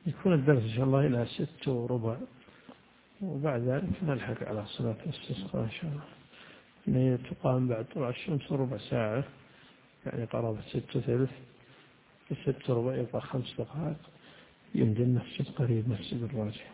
يكون الدرس إن شاء الله إلى 6:15، وبعد ذلك نلحق على صلاة الاستسقاء إن شاء الله. إنها تقام بعد طلوع الشمس ربع ساعة، يعني قرابة 6:15. في 6:15 يبقى 5 دقائق، يمدي المسجد قريب، مسجد الراجح.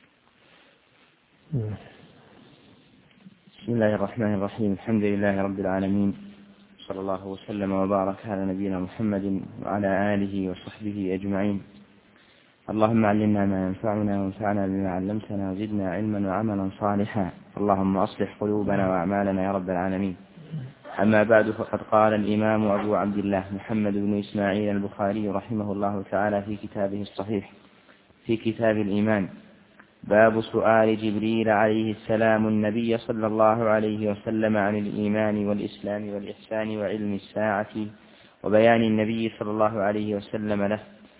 بسم الله الرحمن الرحيم. الحمد لله رب العالمين، صلى الله وسلم وبارك على نبينا محمد وعلى آله وصحبه أجمعين. اللهم علمنا ما ينفعنا وانفعنا بما علمتنا وزدنا علما وعملا صالحا. اللهم أصلح قلوبنا وأعمالنا يا رب العالمين. أما بعد، فقد قال الإمام أبو عبد الله محمد بن إسماعيل البخاري رحمه الله تعالى في كتابه الصحيح في كتاب الإيمان: باب سؤال جبريل عليه السلام النبي صلى الله عليه وسلم عن الإيمان والإسلام والإحسان وعلم الساعة، وبيان النبي صلى الله عليه وسلم له.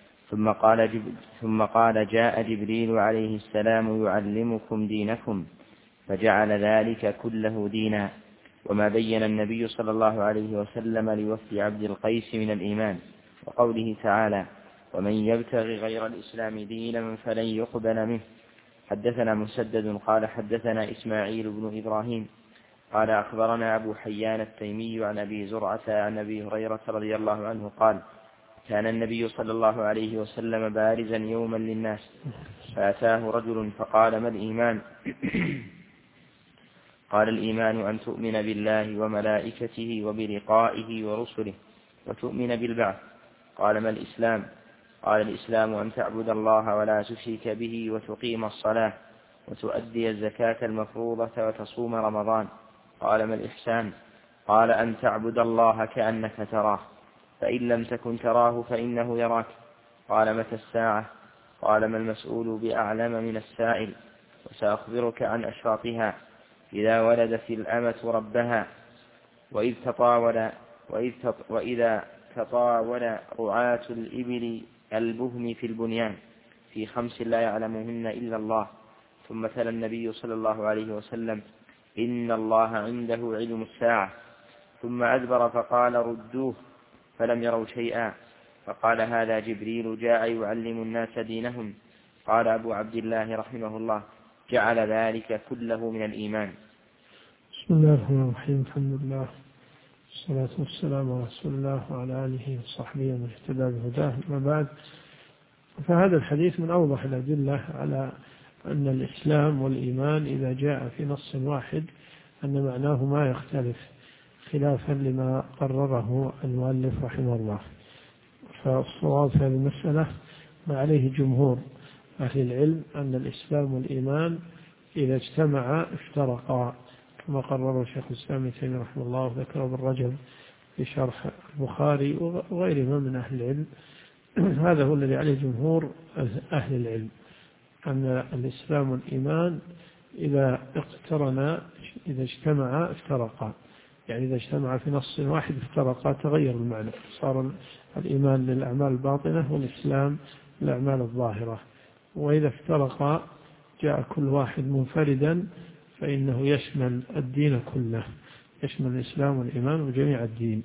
ثم قال: جاء جبريل عليه السلام يعلمكم دينكم، فجعل ذلك كله دينا. وما بين النبي صلى الله عليه وسلم لوفد عبد القيس من الإيمان، وقوله تعالى: ومن يبتغي غير الإسلام دينا فلن يقبل منه. حدثنا مسدد قال حدثنا إسماعيل بن إبراهيم قال أخبرنا أبو حيان التيمي عن أبي زرعة عن أبي هريرة رضي الله عنه قال: كان النبي صلى الله عليه وسلم بارزا يوما للناس، فأتاه رجل فقال: ما الإيمان؟ قال: الإيمان أن تؤمن بالله وملائكته وبلقائه ورسله وتؤمن بالبعث. قال: ما الإسلام؟ قال: الإسلام أن تعبد الله ولا تشرك به وتقيم الصلاة وتؤدي الزكاة المفروضة وتصوم رمضان. قال: ما الإحسان؟ قال: أن تعبد الله كأنك تراه، فإن لم تكن تراه فإنه يراك. قال: متى الساعة؟ قال: ما المسؤول بأعلم من السائل. وسأخبرك عن أشراطها: إذا ولدت الأمة ربها، وإذا تطاول رعاة الإبل البهم في البنيان، في 5 لا يعلمهن إلا الله. ثم تلا النبي صلى الله عليه وسلم: إن الله عنده علم الساعة. ثم أدبر فقال: ردوه، فلم يروا شيئا. فقال: هذا جبريل جاء يعلم الناس دينهم. قال أبو عبد الله رحمه الله: جعل ذلك كله من الإيمان. بسم الله الرحمن الرحيم. الحمد لله والصلاة والسلام على رسول الله وعلى آله وصحبه ومن اهتدى بهداه. أما بعد، فهذا الحديث من أوضح الأدلة على أن الإسلام والإيمان إذا جاء في نص واحد أن معناه ما يختلف، خلافا لما قرره المؤلف رحمه الله. فالصواب في هذه المسألة ما عليه جمهور أهل العلم، أن الإسلام والإيمان إذا اجتمعا افترقا، كما قرره شيخ الإسلام ابن تيمية رحمه الله وذكره ابن رجب في شرح البخاري وغيرهما من أهل العلم. هذا هو الذي عليه جمهور أهل العلم، أن الإسلام والإيمان إذا اجتمعا افترقا، يعني إذا اجتمعا في نص واحد افترقا، تغير المعنى، صار الإيمان للأعمال الباطنة والإسلام للأعمال الظاهرة. وإذا افترقا جاء كل واحد منفردا، فإنه يشمل الدين كله، يشمل الإسلام والإيمان وجميع الدين.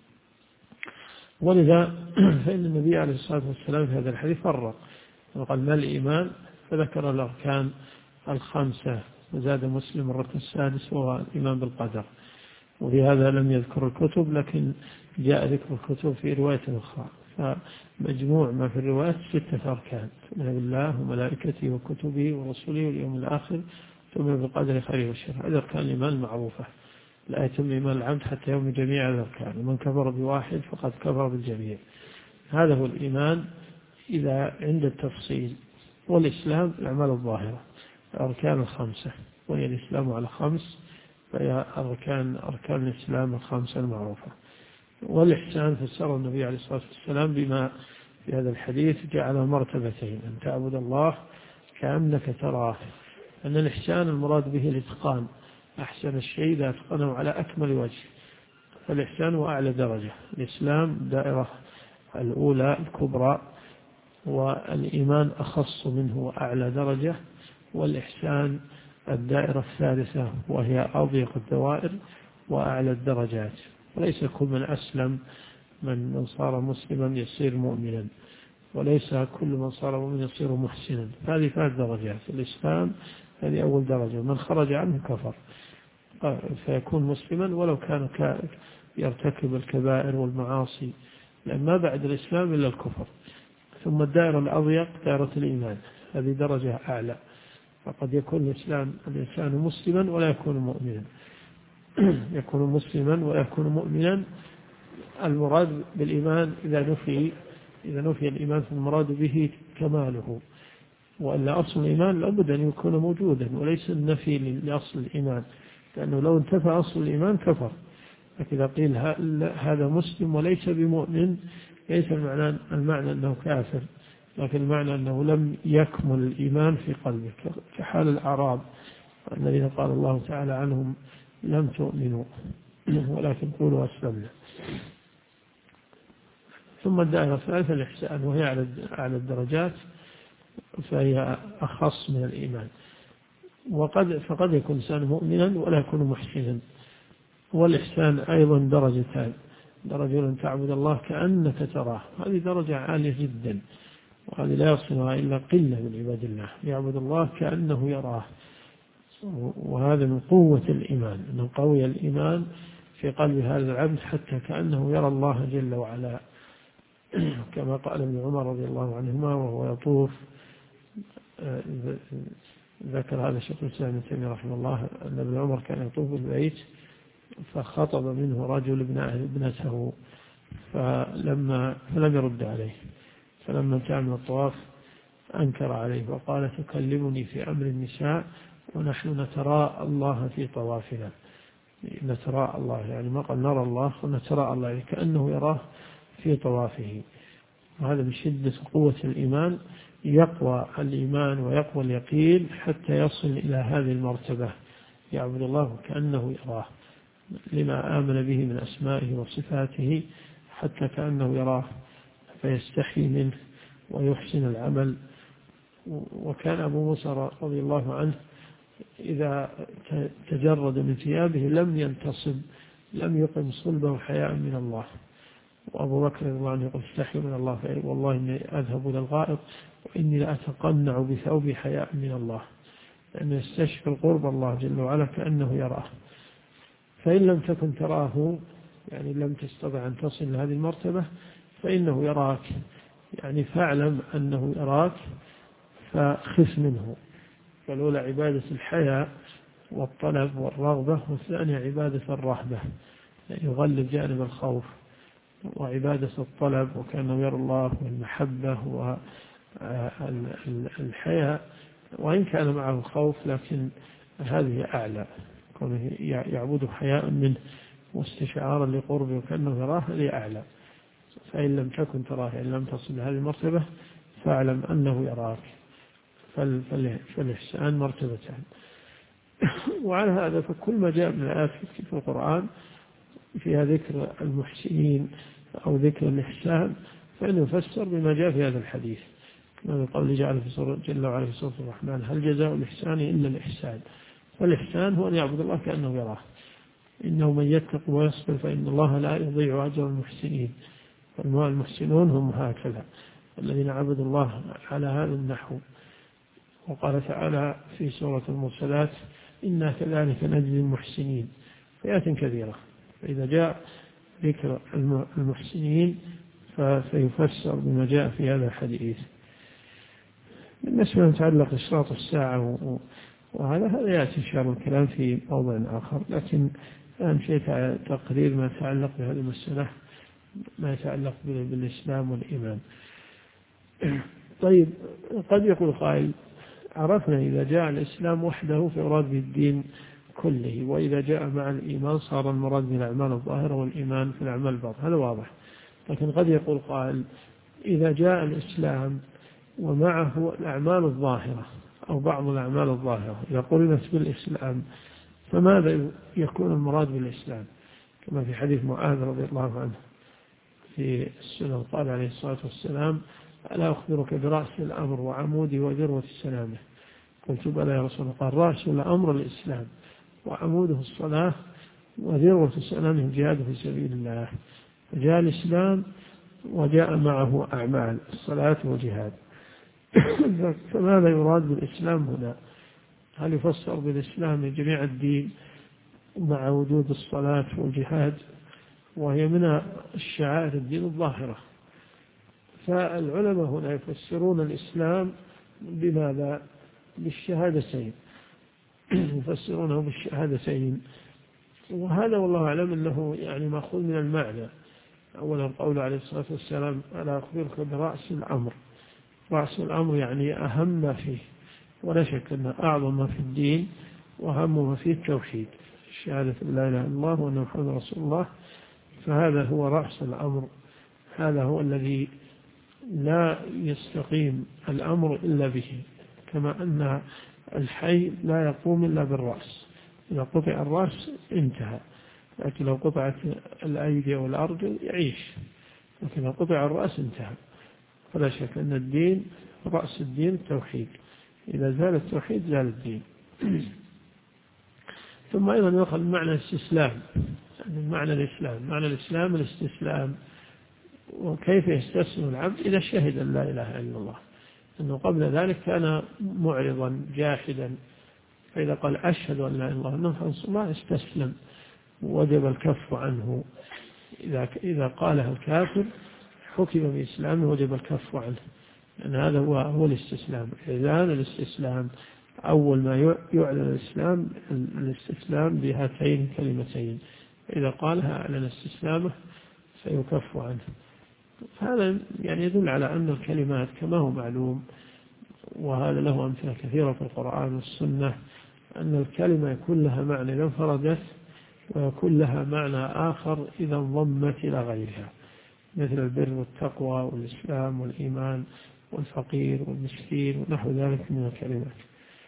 ولذا فإن النبي عليه الصلاة والسلام في هذا الحديث فرق، وقال: ما الإيمان؟ فذكر الأركان 5، وزاد مسلم الركن السادس وهو الإيمان بالقدر. وفي هذا لم يذكر الكتب، لكن جاء ذكر الكتب في رواية أخرى. فمجموع ما في الروايات 6 أركان: تؤمن بالله وملائكته وكتبه ورسله واليوم الآخر، تؤمن بالقدر خيره وشره. هذه أركان الإيمان المعروفة، لا يتم إيمان العبد حتى يؤمن جميع الأركان، ومن كفر بواحد فقد كفر بالجميع. هذا هو الإيمان إذا عند التفصيل. والإسلام الأعمال الظاهرة، الأركان 5، وهي الإسلام على 5، فهي أركان الإسلام 5 المعروفة. والإحسان فسر النبي عليه الصلاة والسلام بما في هذا الحديث جعل مرتبتين: أن تعبد الله كأنك تراه. أن الإحسان المراد به الإتقان، أحسن الشيء إذا أتقنه على أكمل وجه، فالإحسان هو أعلى درجة. الإسلام دائرة الأولى الكبرى، والإيمان أخص منه وأعلى درجة، والإحسان الدائرة الثالثة وهي أضيق الدوائر وأعلى الدرجات. وليس كل من أسلم من صار مسلما يصير مؤمنا، وليس كل من صار مؤمنا يصير محسنا. هذه 3 درجات. الإسلام هذه أول درجة، من خرج عنه كفر، فيكون مسلما ولو كان يرتكب الكبائر والمعاصي، لأن ما بعد الإسلام إلا الكفر. ثم الدائرة الأضيق دائرة الإيمان، هذه درجة أعلى، فقد يكون الإنسان مسلما ولا يكون مؤمنا، يكون مسلما ولا يكون مؤمنا. المراد بالإيمان إذا نفي الإيمان فالمراد به كماله، وإلا أصل الإيمان لابد أن يكون موجودا، وليس النفي لأصل الإيمان، لأنه لو انتفى أصل الإيمان كفر. فإذا قيل هذا مسلم وليس بمؤمن، ليس المعنى أنه كافر، لكن المعنى أنه لم يكمل الإيمان في قلبه، كحال الأعراب الذين قال الله تعالى عنهم لم تؤمنوا ولكن قولوا أسلمنا. ثم الدائرة الثالثة الإحسان، وهي على الدرجات، فهي أخص من الإيمان. فقد يكون إنسان مؤمنا ولا يكون محسنا. والإحسان أيضا درجتان، درجة أن تعبد الله كأنك تراه، هذه درجة عالية جدا، وهذه لا يصلها إلا قلة من عباد الله، يعبد الله كأنه يراه. وهذا من قوة الإيمان، أنه قوي الإيمان في قلب هذا العبد حتى كأنه يرى الله جل وعلا، كما قال ابن عمر رضي الله عنهما وهو يطوف. ذكر هذا شيخ الإسلام ابن تيمية رحمه الله أن ابن عمر كان يطوف بالبيت، فخطب منه رجل ابنته فلم يرد عليه، فلما انتهى من الطواف أنكر عليه وقال تكلمني في أمر النساء ونحن نتراءى الله في طوافنا. نتراءى الله يعني ما قال نرى الله، ونتراءى الله يعني كأنه يراه في طوافه. وهذا بشدة قوة الإيمان، يقوى الإيمان ويقوى اليقين حتى يصل إلى هذه المرتبة، يعبد الله كأنه يراه، لما آمن به من أسمائه وصفاته، حتى كأنه يراه فيستحي منه ويحسن العمل. وكان أبو موسى رضي الله عنه إذا تجرد من ثيابه لم ينتصب، لم يقم صلبه حياء من الله. وأبو بكر رضي الله عنه يقول استحي من الله، والله إني أذهب إلى الغائط وإني لأتقنع بثوبي حياء من الله، لأنه يستشفي القرب الله جل وعلا كأنه يراه. فإن لم تكن تراه، يعني لم تستطع أن تصل لهذه المرتبة، فإنه يراك، يعني فاعلم أنه يراك فخف منه. فالأولى عبادة الحياء والطلب والرغبة، والثانية عبادة الرهبة، يعني يغلب جانب الخوف، وعبادة الطلب وكأنه يرى الله، والمحبة والحياء، وإن كان معه الخوف لكن هذه أعلى، كونه يعبد حياء منه واستشعارا لقربه وكأنه يراه، هذه أعلى. فإن لم تكن تراه، إن لم تصل لهذه المرتبة، فاعلم أنه يراك. فالإحسان مرتبتان. وعلى هذا فكل ما جاء من الآيات في القرآن فيها ذكر المحسنين أو ذكر الإحسان، فإنه يفسر بما جاء في هذا الحديث، من قول جل وعلا في سورة الرحمن هل جزاء الإحسان إلا الإحسان. فالإحسان هو أن يعبد الله كأنه يراه، إنه من يتق ويصبر فإن الله لا يضيع أجر المحسنين. فالمحسنون هم هكذا الذين عبدوا الله على هذا النحو. وقال تعالى في سورة المرسلات إنا كذلك نجزي المحسنين، آيات كثيرة. فإذا جاء ذكر المحسنين فسيفسر بما جاء في هذا الحديث. بالنسبة لما يتعلق إشراط الساعة هذا يأتي إن شاء الله الكلام في موضع آخر، لكن أهم شيء تقرير ما يتعلق بهذه المسألة، ما يتعلق بالإسلام والإيمان. طيب، قد يقول قائل عرفنا إذا جاء الإسلام وحده فيراد بالدين كله، وإذا جاء مع الإيمان صار المراد بالأعمال الظاهرة والإيمان في الأعمال الباطنة، هذا واضح. لكن قد يقول قائل إذا جاء الإسلام ومعه الأعمال الظاهرة أو بعض الأعمال الظاهرة، إذا قلنا بالإسلام فماذا يكون المراد بالإسلام؟ كما في حديث معاذ رضي الله عنه في السنة قال عليه الصلاة والسلام ألا أخبرك برأس الأمر وعمودي وذروة سنامه؟ قلت بلى يا رسول الله. قال رأس الأمر الإسلام وعموده الصلاة وذروة سنامه الجهاد في سبيل الله. فجاء الإسلام وجاء معه أعمال الصلاة والجهاد. فماذا يراد بالإسلام هنا؟ هل يفسر بالإسلام جميع الدين مع وجود الصلاة والجهاد، وهي من الشعائر الدين الظاهرة؟ فالعلماء هنا يفسرون الإسلام بماذا؟ بالشهادتين، يفسرونه بالشهادتين. وهذا والله أعلم أنه يعني مأخوذ من المعنى. أولا قوله عليه الصلاة والسلام: ألا أخبرك برأس الأمر. رأس الأمر يعني أهم ما فيه، ولا شك أن أعظم ما في الدين وأهم ما فيه التوحيد، شهادة لا إله إلا الله وأن محمد رسول الله. فهذا هو رأس الأمر، هذا هو الذي لا يستقيم الأمر إلا به، كما أن الحي لا يقوم إلا بالرأس. إذا قطع الرأس انتهى، لكن لو قطعت الأيدي والأرجل يعيش، لكن لو قطع الرأس انتهى. فلا شك أن الدين، رأس الدين التوحيد، إذا زال التوحيد زال الدين. ثم أيضا يأخذ معنى الاستسلام، يعني معنى الإسلام، معنى الإسلام الاستسلام. وكيف يستسلم العبد؟ إذا شهد أن لا إله إلا الله، أنه قبل ذلك كان معرضا جاحدا، فإذا قال أشهد أن لا إله إلا الله وأن محمدا رسول الله استسلم، وجب الكف عنه. إذا قالها الكافر حكم بإسلامه وجب الكف عنه، لأن هذا هو الاستسلام. إعلان الاستسلام، أول ما يعلن الإسلام الاستسلام بهاتين الكلمتين، إذا قالها أعلن استسلامه فيكف عنه. هذا يعني يدل على أن الكلمات كما هو معلوم، وهذا له أمثلة كثيرة في القرآن والسنة، أن الكلمة يكون لها معنى إذا انفردت، ويكون لها معنى آخر إذا انضمت إلى غيرها، مثل البر والتقوى والإسلام والإيمان والفقير والمسكين ونحو ذلك من الكلمات.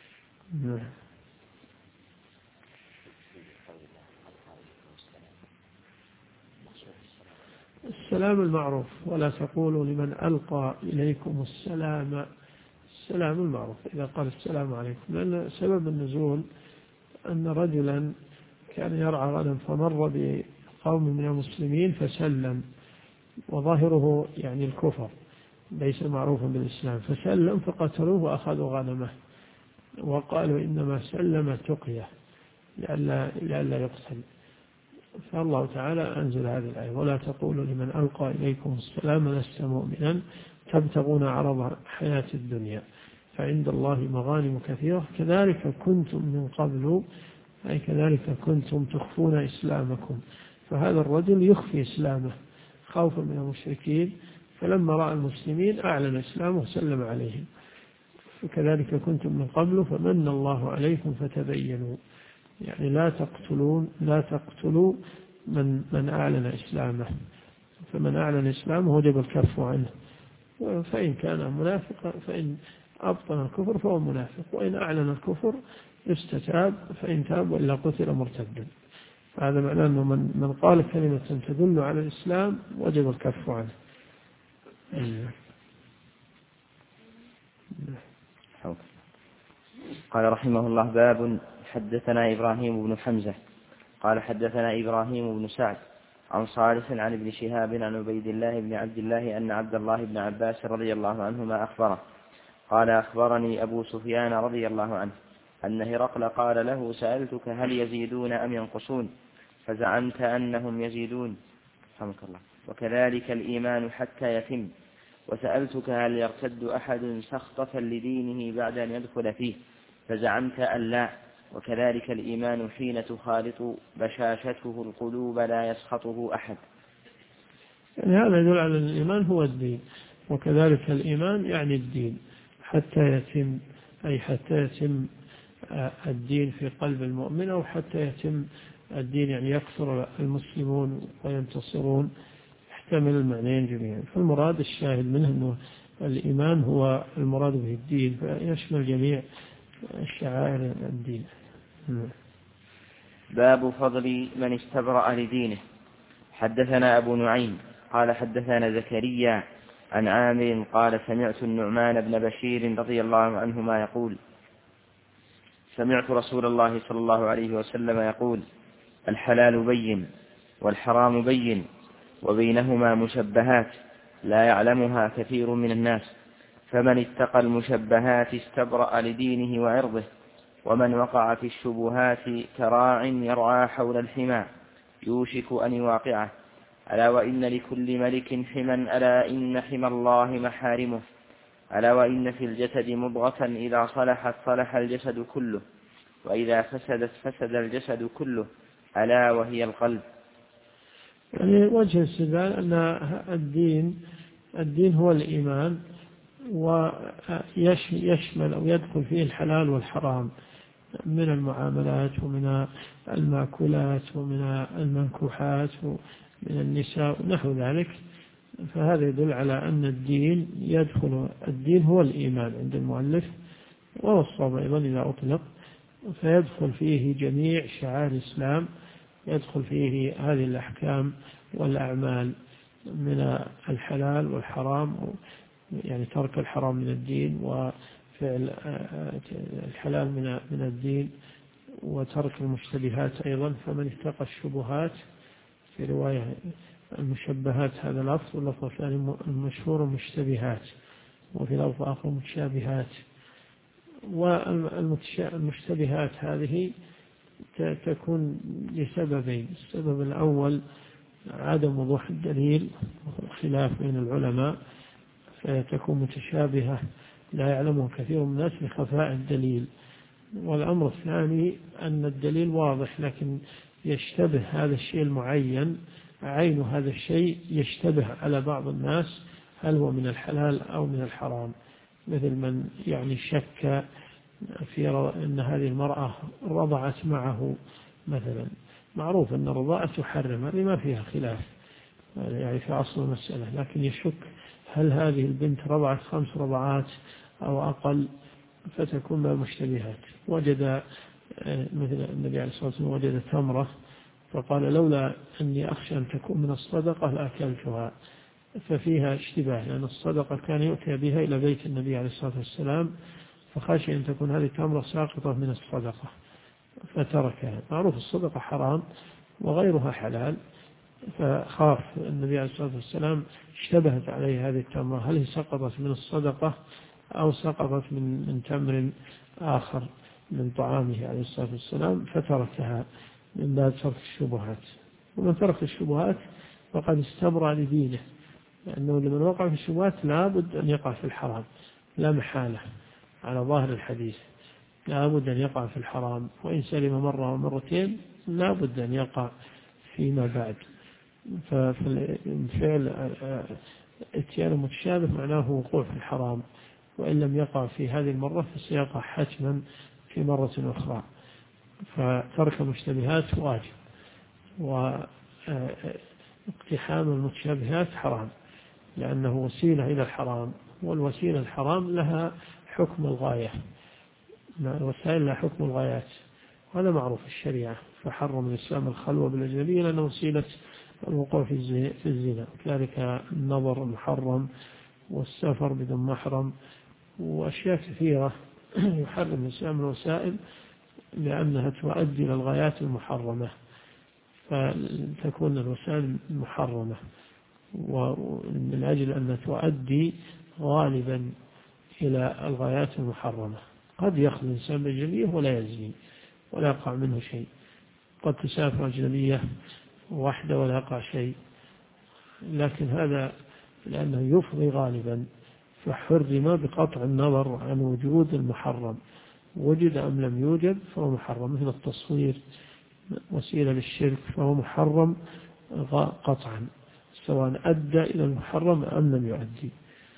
السلام المعروف، ولا تقولوا لمن ألقى إليكم السلام. السلام المعروف إذا قال السلام عليكم، لأن سبب النزول أن رجلا كان يرعى غنم فمر بقوم من المسلمين فسلم، وظاهره يعني الكفر، ليس معروفا بالإسلام، فسلم فقتلوه وأخذوا غنمه، وقالوا إنما سلم تقية لئلا يقتل. فالله تعالى أنزل هذه الآية: ولا تقولوا لمن ألقى إليكم السلام لست مؤمنا تبتغون عرض حياة الدنيا فعند الله مغانم كثيرة كذلك كنتم من قبل، أي كذلك كنتم تخفون إسلامكم. فهذا الرجل يخفي إسلامه خوفا من المشركين، فلما رأى المسلمين أعلن إسلامه وسلم عليهم. فكذلك كنتم من قبل فمن الله عليكم فتبينوا، يعني لا تقتلوا من أعلن إسلامه، فمن أعلن إسلامه وجب الكف عنه. فإن كان منافقا، فإن أبطن الكفر فهو منافق، وإن أعلن الكفر يستتاب، فإن تاب وإلا قتل مرتدا. هذا معناه أنه من قال كلمة تدل على الإسلام وجب الكف عنه. قال رحمه الله: باب. حدثنا إبراهيم بن حمزة قال حدثنا إبراهيم بن سعد عن صالح عن ابن شهاب عن عبيد الله بن عبد الله أن عبد الله بن عباس رضي الله عنهما أخبره قال: أخبرني أبو سفيان رضي الله عنه أن هرقل قال له: سألتك هل يزيدون أم ينقصون؟ فزعمت أنهم يزيدون، رحمك الله، وكذلك الإيمان حتى يتم. وسألتك هل يرتد أحد سخطة لدينه بعد أن يدخل فيه؟ فزعمت أن لا، وكذلك الإيمان حين تخالط بشاشته القلوب لا يسخطه أحد. يعني هذا يدل على الإيمان هو الدين، وكذلك الإيمان يعني الدين حتى يتم، أي حتى يتم الدين في قلب المؤمن، أو حتى يتم الدين يعني يكثر المسلمون وينتصرون، يحتمل المعنيين جميعا. فالمراد الشاهد منه أنه الإيمان هو المراد به الدين، فيشمل جميع الشعائر الدين. باب فضل من استبرأ لدينه. حدثنا أبو نعيم قال حدثنا زكريا عن عامر قال: سمعت النعمان بن بشير رضي الله عنهما يقول: سمعت رسول الله صلى الله عليه وسلم يقول: الحلال بين والحرام بين وبينهما مشبهات، لا يعلمها كثير من الناس، فمن اتقى المشبهات استبرأ لدينه وعرضه، ومن وقع في الشبهات كراع يرعى حول الحمى يوشك أن يواقعه. ألا وإن لكل ملك حما، ألا إن حمى الله محارمه. ألا وإن في الجسد مضغة إذا صلحت صلح الجسد كله، وإذا فسدت فسد الجسد كله، ألا وهي القلب. يعني وجه الاستدلال أن الدين هو الإيمان، ويشمل أو يدخل فيه الحلال والحرام من المعاملات ومن المأكولات ومن المنكوحات ومن النساء ونحو ذلك. فهذا يدل على أن الدين هو الإيمان عند المؤلف، وهو الصواب أيضا إذا أطلق، فيدخل فيه جميع شعائر الإسلام، يدخل فيه هذه الأحكام والأعمال من الحلال والحرام، يعني ترك الحرام من الدين وفعل الحلال من الدين، وترك المشتبهات أيضا. فمن اتقى الشبهات، في رواية المشبهات هذا لفظ، واللفظ الثاني المشهور المشتبهات، وفي لفظ آخر متشابهات. والمشتبهات هذه تكون لسببين: السبب الأول عدم وضوح الدليل، خلاف بين العلماء، فتكون متشابهة لا يعلمه كثير من الناس لخفاء الدليل. والأمر الثاني أن الدليل واضح لكن يشتبه هذا الشيء المعين، عين هذا الشيء يشتبه على بعض الناس هل هو من الحلال أو من الحرام، مثل من يعني شك في أن هذه المرأة رضعت معه مثلا، معروف أن الرضاعة تحرم، هذه ما فيها خلاف يعني في أصل المسألة، لكن يشك هل هذه البنت رضعت 5 رضعات أو أقل، فتكون من المشتبهات. وجد مثل النبي عليه الصلاة والسلام وجد تمرة فقال لولا أني أخشى أن تكون من الصدقة لأكلتها، ففيها اشتباه، لأن الصدقة كان يؤتي بها إلى بيت النبي عليه الصلاة والسلام، فخشي أن تكون هذه التمرة ساقطة من الصدقة فتركها. معروف الصدقة حرام وغيرها حلال، فخاف النبي عليه الصلاة والسلام، اشتبهت عليه هذه التمرة هل هي سقطت من الصدقة أو سقطت من تمر آخر من طعامه عليه الصلاة والسلام، فتركها من باب ترك الشبهات. ومن ترك الشبهات فقد استبرأ لدينه، لأنه لمن وقع في الشبهات لا بد أن يقع في الحرام لا محالة، على ظاهر الحديث لا بد أن يقع في الحرام، وإن سلم مرة ومرتين لا بد أن يقع فيما بعد. فالفعل اتيان متشابه معناه وقوع في الحرام، وإن لم يقع في هذه المرة فسيقع حتما في مرة أخرى. فترك المشتبهات واجب، واقتحام المتشابهات حرام، لأنه وسيلة إلى الحرام، والوسيلة الحرام لها حكم الغاية، الوسائل لها حكم الغايات، وهذا معروف في الشريعة. فحرم الإسلام الخلوة بالأجنبية لأنه وسيلة الوقوع في الزنا، كذلك النظر المحرم والسفر بدون محرم وأشياء كثيرة يحرم الإسلام الوسائل لأنها تؤدي إلى الغايات المحرمة، فتكون الوسائل محرمة، ومن أجل أن تؤدي غالبا إلى الغايات المحرمة. قد يخلو الإنسان بأجنبية ولا يزني ولا يقع منه شيء، قد تسافر أجنبية واحدة ولا يقع شيء، لكن هذا لأنه يفضي غالبا، فحرم بقطع النظر عن وجود المحرم، وجد أم لم يوجد فهو محرم. مثل التصوير وسيلة للشرك فهو محرم قطعا، سواء أدى إلى المحرم أم لم يؤدي.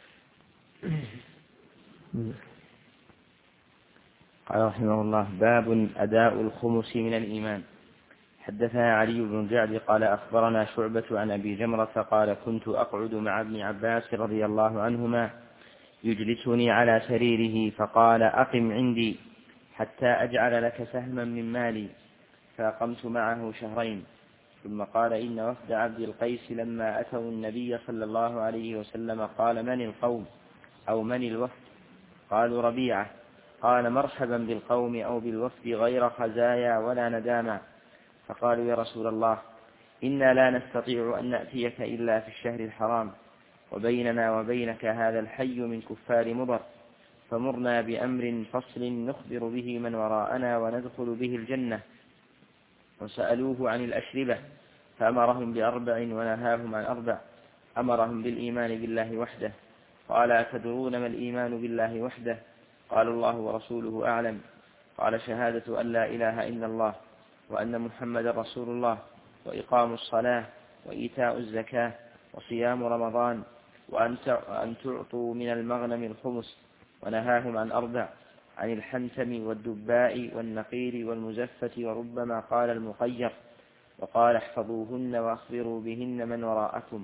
قال رحمه الله: باب أداء الخمس من الإيمان. حدثنا علي بن جعد قال أخبرنا شعبة عن أبي جمرة قال: كنت أقعد مع ابن عباس رضي الله عنهما يجلسني على سريره فقال: أقم عندي حتى أجعل لك سهما من مالي، فأقمت معه 2 شهر. ثم قال: إن وفد عبد القيس لما أتوا النبي صلى الله عليه وسلم قال: من القوم أو من الوفد؟ قالوا: ربيعة. قال: مرحبا بالقوم أو بالوفد غير خزايا ولا نداما. فقالوا: يا رسول الله، إنا لا نستطيع أن نأتيك إلا في الشهر الحرام، وبيننا وبينك هذا الحي من كفار مضر، فمرنا بأمر فصل نخبر به من وراءنا وندخل به الجنة. وسألوه عن الأشربة فأمرهم ب4 ونهاهم عن 4. أمرهم بالإيمان بالله وحده. قال: أتدرون ما الإيمان بالله وحده؟ قالوا: الله ورسوله أعلم. قال: شهادة أن لا إله إلا الله وأن محمد رسول الله، وإقام الصلاة، وإيتاء الزكاة، وصيام رمضان، وأن تعطوا من المغنم الخمس. ونهاهم عن 4: عن الحنتم والدباء والنقير والمزفة، وربما قال المقير، وقال: احفظوهن وأخبروا بهن من وراءكم.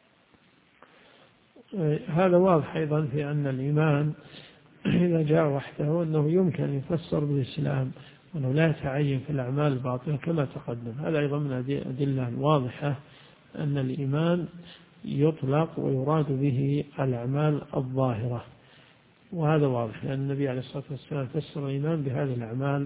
هذا واضح أيضا في أن الإيمان إذا جاء وحده أنه يمكن أن يفسر بالإسلام، وأنه لا يتعين في الأعمال الباطنة كما تقدم. هذا أيضا من الأدلة الواضحة أن الإيمان يطلق ويراد به الأعمال الظاهرة، وهذا واضح لأن النبي عليه الصلاة والسلام فسر الإيمان بهذه الأعمال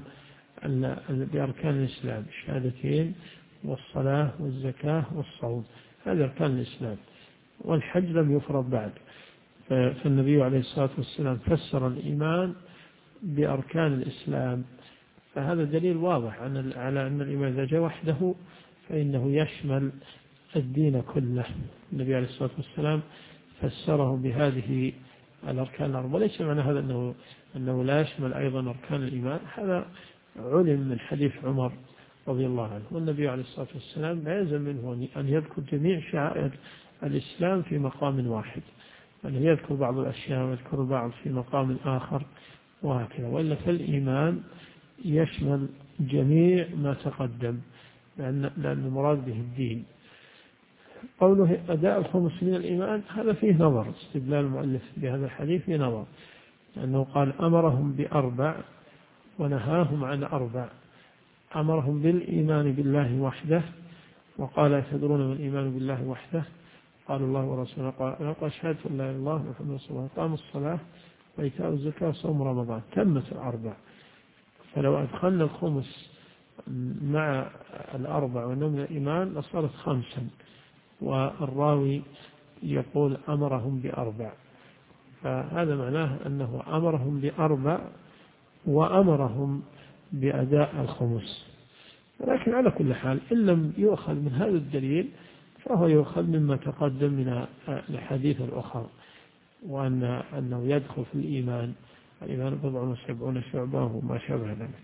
بأركان الإسلام: الشهادتين والصلاة والزكاة والصوم، هذه أركان الإسلام، والحج لم يفرض بعد. فالنبي عليه الصلاة والسلام فسر الإيمان بأركان الإسلام، فهذا دليل واضح على أن الإيمان إذا جاء وحده فإنه يشمل الدين كله. النبي عليه الصلاة والسلام فسره بهذه الأركان ال4، وليس معنى هذا أنه لا يشمل أيضا أركان الإيمان. هذا علم من حديث عمر رضي الله عنه، والنبي عليه الصلاة والسلام لا يلزم منه أن يذكر جميع شعائر الإسلام في مقام واحد، أن يذكر بعض الأشياء ويذكر بعض في مقام آخر وهكذا، وإلا فالإيمان يشمل جميع ما تقدم، لأن المراد به الدين. قوله أداء الخمس من الإيمان هذا فيه نظر، استدلال المؤلف بهذا الحديث فيه نظر، لأنه قال: أمرهم ب4 ونهاهم عن 4. أمرهم بالإيمان بالله وحده، وقال: تدرون من الإيمان بالله وحده؟ قالوا: الله ورسوله. قال: شهادة أن لا إله إلا الله محمد رسول الله، قام الصلاة، وإيتاء الزكاة، وصوم رمضان. تمت 4. فلو أدخلنا الخمس مع 4 ونوم من الإيمان لصارت 5، والراوي يقول: أمرهم ب4، فهذا معناه أنه أمرهم ب4 وأمرهم بأداء الخمس. ولكن على كل حال إن لم يؤخذ من هذا الدليل فهو يؤخذ مما تقدم من الحديث الأخر، وأنه يدخل في الإيمان 70 شعبة وما شابه ذلك.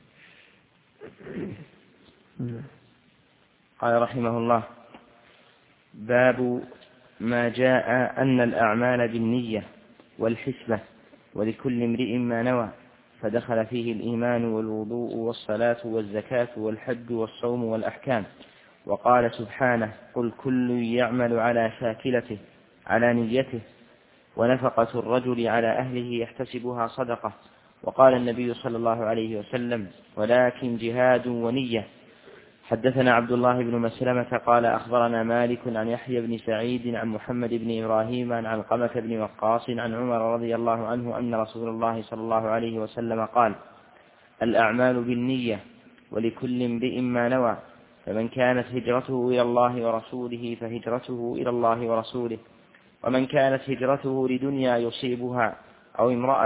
قال رحمه الله: باب ما جاء أن الأعمال بالنية والحسبة، ولكل امرئ ما نوى، فدخل فيه الإيمان والوضوء والصلاة والزكاة والحج والصوم والأحكام. وقال سبحانه: قل كل يعمل على شاكلته على نيته، ونفقة الرجل على أهله يحتسبها صدقة. وقال النبي صلى الله عليه وسلم: ولكن جهاد ونية. حدثنا عبد الله بن مسلمة قال: أخبرنا مالك عن يحيى بن سعيد عن محمد بن إبراهيم عن علقمة بن وقاص عن عمر رضي الله عنه أن رسول الله صلى الله عليه وسلم قال: الأعمال بالنية، ولكل امرئ ما نوى، فمن كانت هجرته إلى الله ورسوله فهجرته إلى الله ورسوله، ومن كانت هجرته لدنيا يصيبها أو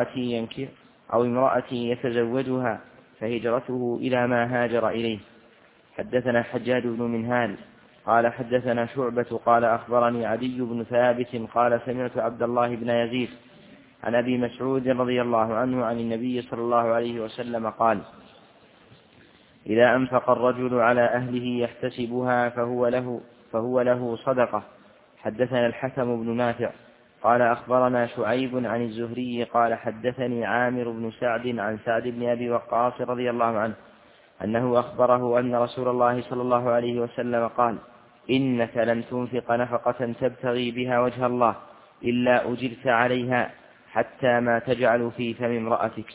امرأة يتزوجها فهجرته إلى ما هاجر إليه. حدثنا حجاج بن منهال قال: حدثنا شعبة قال: أخبرني عدي بن ثابت قال: سمعت عبد الله بن يزيد عن أبي مسعود رضي الله عنه عن النبي صلى الله عليه وسلم قال: إذا أنفق الرجل على أهله يحتسبها فهو له صدقة. حدثنا الحكم بن نافع قال: أخبرنا شعيب عن الزهري قال: حدثني عامر بن سعد عن سعد بن أبي وقاص رضي الله عنه أنه أخبره أن رسول الله صلى الله عليه وسلم قال: إنك لن تنفق نفقة تبتغي بها وجه الله إلا أجرت عليها حتى ما تجعل في فم امرأتك.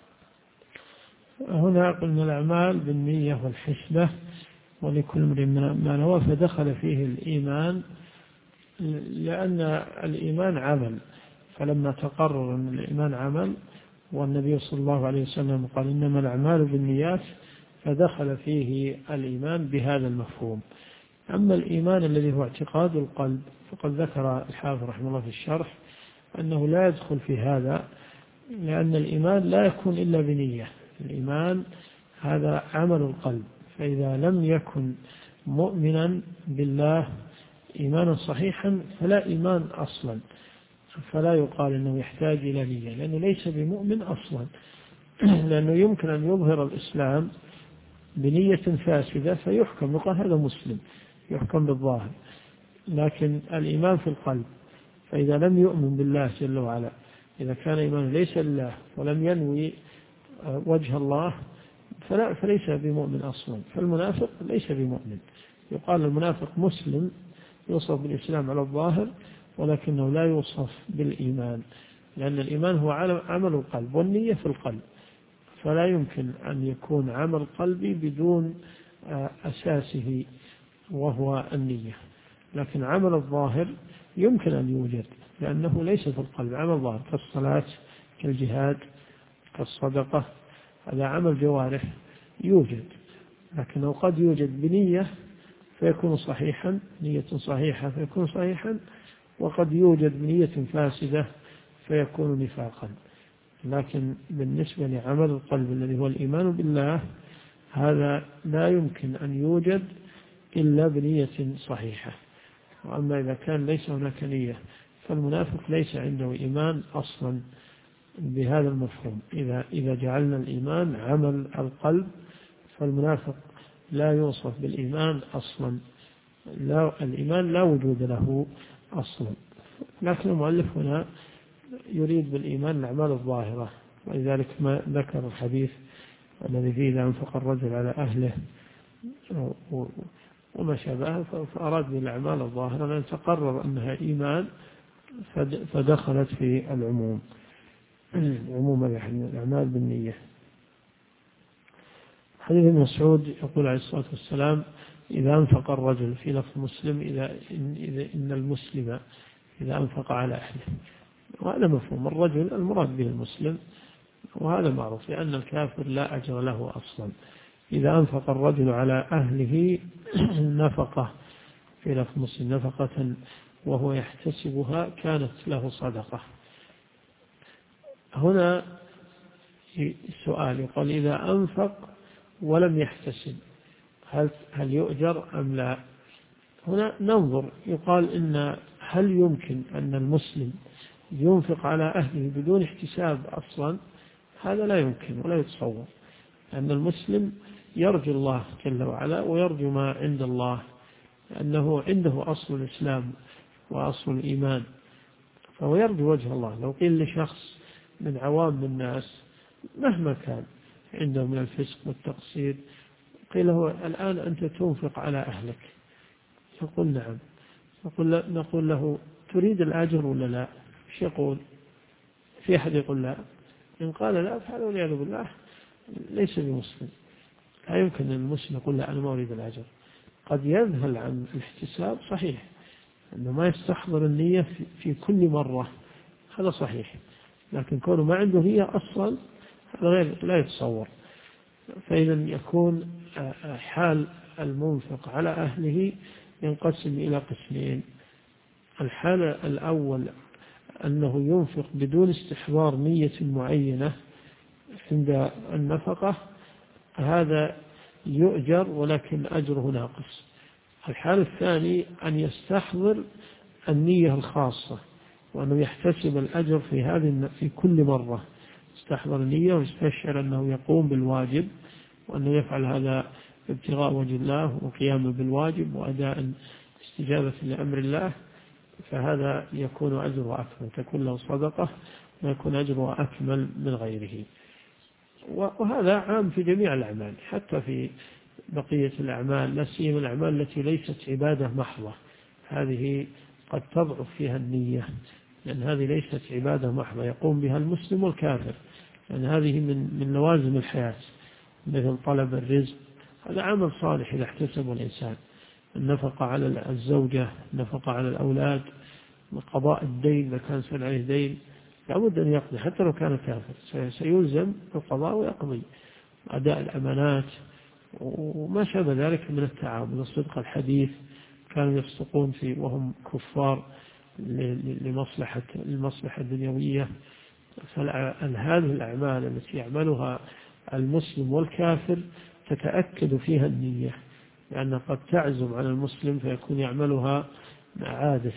هنا قلنا الأعمال بالنية والحسبة، ولكل امرئ ما نوى، فدخل فيه الإيمان، لأن الإيمان عمل، فلما تقرر أن الإيمان عمل والنبي صلى الله عليه وسلم قال: إنما الأعمال بالنيات، فدخل فيه الإيمان بهذا المفهوم. أما الإيمان الذي هو اعتقاد القلب فقد ذكر الحافظ رحمه الله في الشرح أنه لا يدخل في هذا، لأن الإيمان لا يكون إلا بنية. الإيمان هذا عمل القلب، فإذا لم يكن مؤمنا بالله إيمانا صحيحا فلا إيمان أصلا، فلا يقال أنه يحتاج إلى نية، لأنه ليس بمؤمن أصلا. لأنه يمكن أن يظهر الإسلام بنية فاسدة فيحكم، يقال هذا مسلم، يحكم بالظاهر، لكن الإيمان في القلب. فإذا لم يؤمن بالله جل وعلا، إذا كان إيمانه ليس لله ولم ينوي وجه الله فليس بمؤمن أصلا. فالمنافق ليس بمؤمن، يقال المنافق مسلم يوصف بالإسلام على الظاهر ولكنه لا يوصف بالإيمان، لأن الإيمان هو عمل القلب والنية في القلب، فلا يمكن أن يكون عمل قلبي بدون أساسه وهو النية. لكن عمل الظاهر يمكن أن يوجد لأنه ليس في القلب، عمل ظاهر كالصلاة كالجهاد كالصدقة، هذا عمل جوارح يوجد، لكنه قد يوجد بنية فيكون صحيحا، نية صحيحة فيكون صحيحا، وقد يوجد بنية فاسدة فيكون نفاقا. لكن بالنسبة لعمل القلب الذي هو الإيمان بالله هذا لا يمكن أن يوجد إلا بنية صحيحة. وأما إذا كان ليس هناك نية فالمنافق ليس عنده إيمان أصلا بهذا المفهوم. إذا جعلنا الإيمان عمل القلب فالمنافق لا يوصف بالإيمان أصلا، لا الإيمان لا وجود له أصلا. لكن المؤلف هنا يريد بالإيمان الأعمال الظاهرة، ولذلك ما ذكر الحديث الذي فيه إذا أنفق الرجل على أهله وما شابه، فأراد بالأعمال الظاهرة لأن تقرر أنها إيمان فدخلت في العموم، عموم الأعمال بالنية. حديث ابن مسعود يقول عليه الصلاة والسلام إذا أنفق الرجل، في لفظ مسلم إن المسلم إذا أنفق على أهله، وهذا مفهوم الرجل المراد به المسلم، وهذا معروف لأن الكافر لا أجر له أصلا. إذا أنفق الرجل على أهله نفقة، في لفظ مسلم نفقة وهو يحتسبها كانت له صدقة. هنا سؤال يقول إذا أنفق ولم يحتسب هل يؤجر أم لا؟ هنا ننظر، يقال إن هل يمكن أن المسلم ينفق على أهله بدون احتساب أصلا؟ هذا لا يمكن ولا يتصور، أن المسلم يرجو الله جل وعلا ويرجو ما عند الله، لأنه عنده أصل الإسلام وأصل الإيمان، فهو يرجو وجه الله. لو قيل لشخص من عوام الناس مهما كان عنده من الفسق والتقصير قيل له الآن أنت تنفق على أهلك، يقول نعم، نقول له تريد الأجر ولا لا؟ ايش يقول؟ في أحد يقول لا؟ إن قال لا فهذا والعياذ بالله ليس بمسلم. لا يمكن أن المسلم يقول لا أنا ما أريد الأجر. قد يذهل عن الاحتساب صحيح، أنه ما يستحضر النية في كل مرة، هذا صحيح، لكن كونه ما عنده نية أصلا هذا غير لا يتصور. فإذا يكون حال المنفق على أهله ينقسم إلى قسمين. الحال الأول أنه ينفق بدون استحضار نية معينة عند النفقة، هذا يؤجر ولكن أجره ناقص. الحال الثاني أن يستحضر النية الخاصة وأنه يحتسب الأجر في كل مرة، يستحضر النية ويستشعر أنه يقوم بالواجب وأنه يفعل هذا ابتغاء وجه الله وقيام بالواجب وأداء استجابة لأمر الله، فهذا يكون أجره أكمل، تكون له صدقة ويكون أجره أكمل من غيره. وهذا عام في جميع الأعمال، حتى في بقية الأعمال، لا سيما الأعمال التي ليست عبادة محضة، هذه قد تضعف فيها النية، لأن هذه ليست عبادة محضة يقوم بها المسلم والكافر، لأن هذه من لوازم الحياة، مثل طلب الرزق، هذا عمل صالح إذا احتسبه الإنسان، النفقة على الزوجة، النفقة على الأولاد، قضاء الدين إذا كان سن عليه دين لابد أن يقضي حتى لو كان كافر، سيلزم بالقضاء ويقضي، أداء الأمانات وما شابه ذلك من التعامل، الصدق الحديث كانوا يصدقون فيه وهم كفار لمصلحة الدنيوية. فهذه الأعمال التي يعملها المسلم والكافر تتأكد فيها النية، لأنها قد تعزم على المسلم فيكون يعملها عادة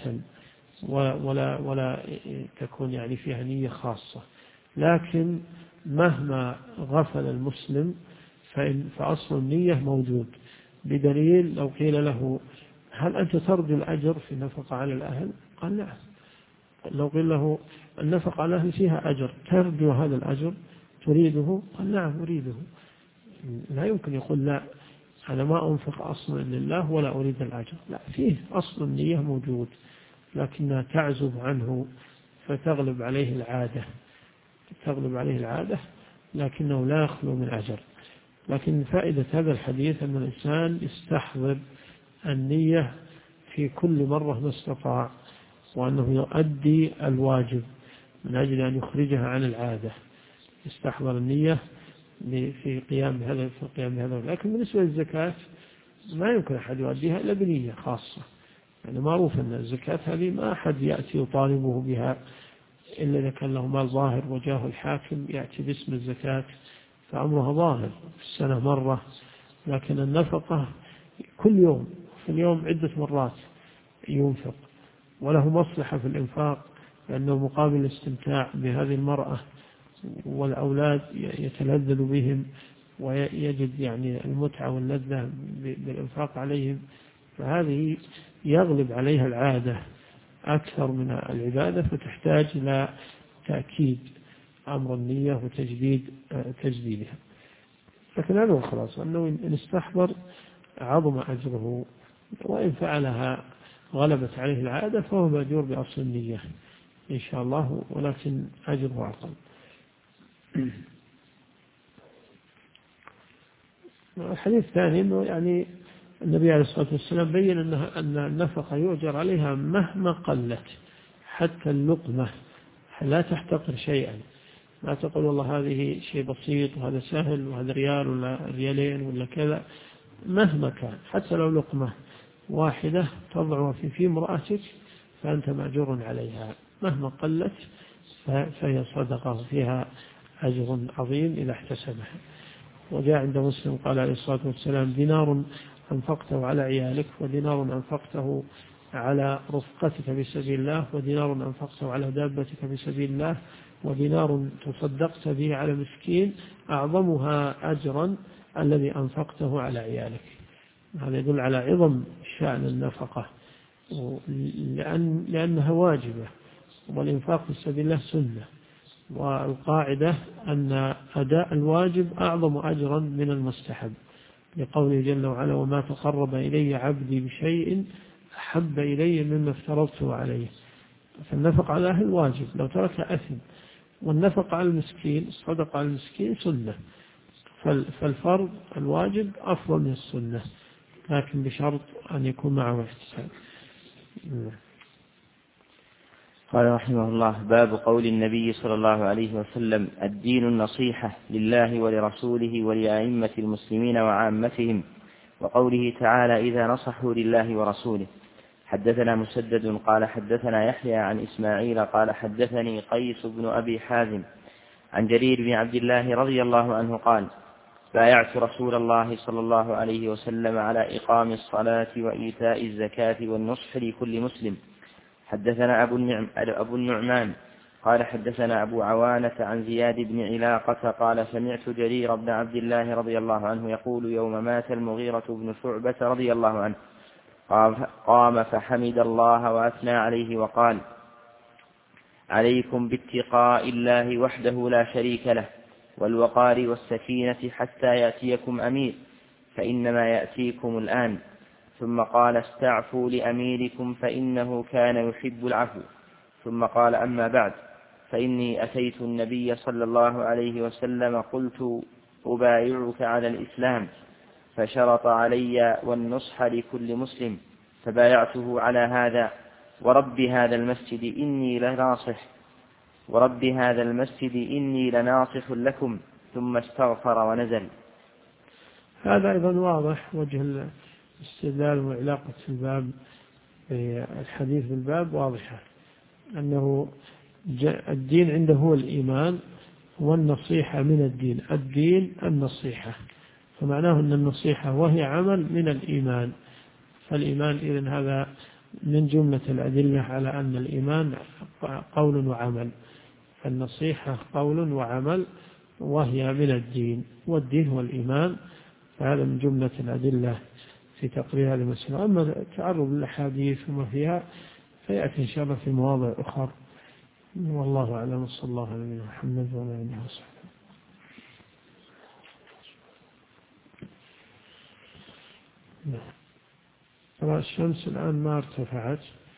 ولا تكون يعني فيها نية خاصة. لكن مهما غفل المسلم فأصل النية موجود، بدليل لو قيل له هل أنت ترجو الأجر في النفقة على الأهل؟ قال لا. لو قيل له النفقة على الأهل فيها أجر، ترجو هذا الأجر؟ تريده؟ قال نعم أريده. لا يمكن يقول لا أنا ما أنفق أصلا لله ولا أريد الأجر، لا، فيه أصل النية موجود لكنها تعزب عنه فتغلب عليه العادة لكنه لا يخلو من أجر. لكن فائدة هذا الحديث أن الإنسان يستحضر النية في كل مرة ما استطاع، وأنه يؤدي الواجب من أجل أن يخرجها عن العادة، يستحضر النية في قيام بهذا. لكن بالنسبة للزكاة ما يمكن أحد يؤديها إلا بنية خاصة، يعني معروف أن الزكاة هذه ما أحد يأتي يطالبه بها إلا إذا كان له مال ظاهر وجاه الحاكم يأتي باسم الزكاة فأمرها ظاهر في السنة مرة. لكن النفقة كل يوم في اليوم عدة مرات ينفق، وله مصلحة في الإنفاق لأنه مقابل الاستمتاع بهذه المرأة والأولاد يتلذذ بهم ويجد يعني المتعة واللذة بالإنفاق عليهم، فهذه يغلب عليها العادة أكثر من العبادة، فتحتاج إلى تأكيد أمر النية وتجديدها. لكن هذا هو خلاص، أنه إن استحضر عظم أجره، وإن فعلها غلبت عليه العادة فهو مأجور بأصل النية إن شاء الله، ولكن أجره أقل. الحديث الثاني أنه يعني النبي عليه الصلاة والسلام بين أن النفقة يؤجر عليها مهما قلت، حتى اللقمة لا تحتقر شيئا، لا تقول والله هذه شيء بسيط وهذا سهل وهذا ريال ولا ريالين ولا كذا، مهما كان حتى لو لقمة واحدة تضعها في امرأتك فأنت مأجور عليها مهما قلت، فهي صدقة فيها أجر عظيم إذا احتسبها. وجاء عند مسلم قال عليه الصلاة والسلام دينار أنفقته على عيالك، ودينار أنفقته على رفقتك بسبيل الله، ودينار أنفقته على دابتك بسبيل الله، ودينار تصدقت به على مسكين، أعظمها أجرا الذي أنفقته على عيالك. هذا يدل على عظم شأن النفقة، لأنها واجبة، والإنفاق في سبيل الله سنة، والقاعدة أن أداء الواجب أعظم أجرا من المستحب، لقوله جل وعلا وما تقرب إلي عبدي بشيء أحب إلي مما افترضته عليه. فالنفق على أهل واجب لو ترك أثم، والنفق على المسكين الصدقة على المسكين سنة، فالفرض الواجب أفضل من السنة، لكن بشرط أن يكون معه احتساب. قال رحمه الله باب قول النبي صلى الله عليه وسلم الدين النصيحة لله ولرسوله ولأئمة المسلمين وعامتهم، وقوله تعالى إذا نصحوا لله ورسوله. حدثنا مسدد قال حدثنا يحيى عن إسماعيل قال حدثني قيس بن أبي حازم عن جرير بن عبد الله رضي الله عنه قال بايعت رسول الله صلى الله عليه وسلم على إقام الصلاة وإيتاء الزكاة والنصح لكل مسلم. حدثنا أبو النعمان قال حدثنا أبو عوانة عن زياد بن علاقة قال سمعت جرير بن عبد الله رضي الله عنه يقول يوم مات المغيرة بن شعبة رضي الله عنه قام فحمد الله وأثنى عليه وقال عليكم باتقاء الله وحده لا شريك له والوقار والسكينة حتى يأتيكم أمير فإنما يأتيكم الآن. ثم قال استعفوا لأميركم فإنه كان يحب العفو. ثم قال أما بعد فإني أتيت النبي صلى الله عليه وسلم قلت أبايعك على الإسلام فشرط علي والنصح لكل مسلم فبايعته على هذا ورب هذا المسجد إني لناصح لكم. ثم استغفر ونزل. هذا أيضا واضح وجه استدلال وعلاقة الباب الحديث بالباب واضحة، أنه الدين عنده هو الإيمان والنصيحة من الدين. الدين النصيحة، فمعناه أن النصيحة وهي عمل من الإيمان. فالإيمان إذن هذا من جملة الأدلة على أن الإيمان قول وعمل، فالنصيحة قول وعمل وهي من الدين، والدين هو الإيمان، فهذا من جملة الأدلة في تقرير هذه المسألة. أما التعرض للأحاديث وما فيها فيأتي إن شاء الله في مواضع أخرى. والله أعلم، صلى الله على نبينا محمد وعلى آله وصحبه. الشمس الآن ما ارتفعت.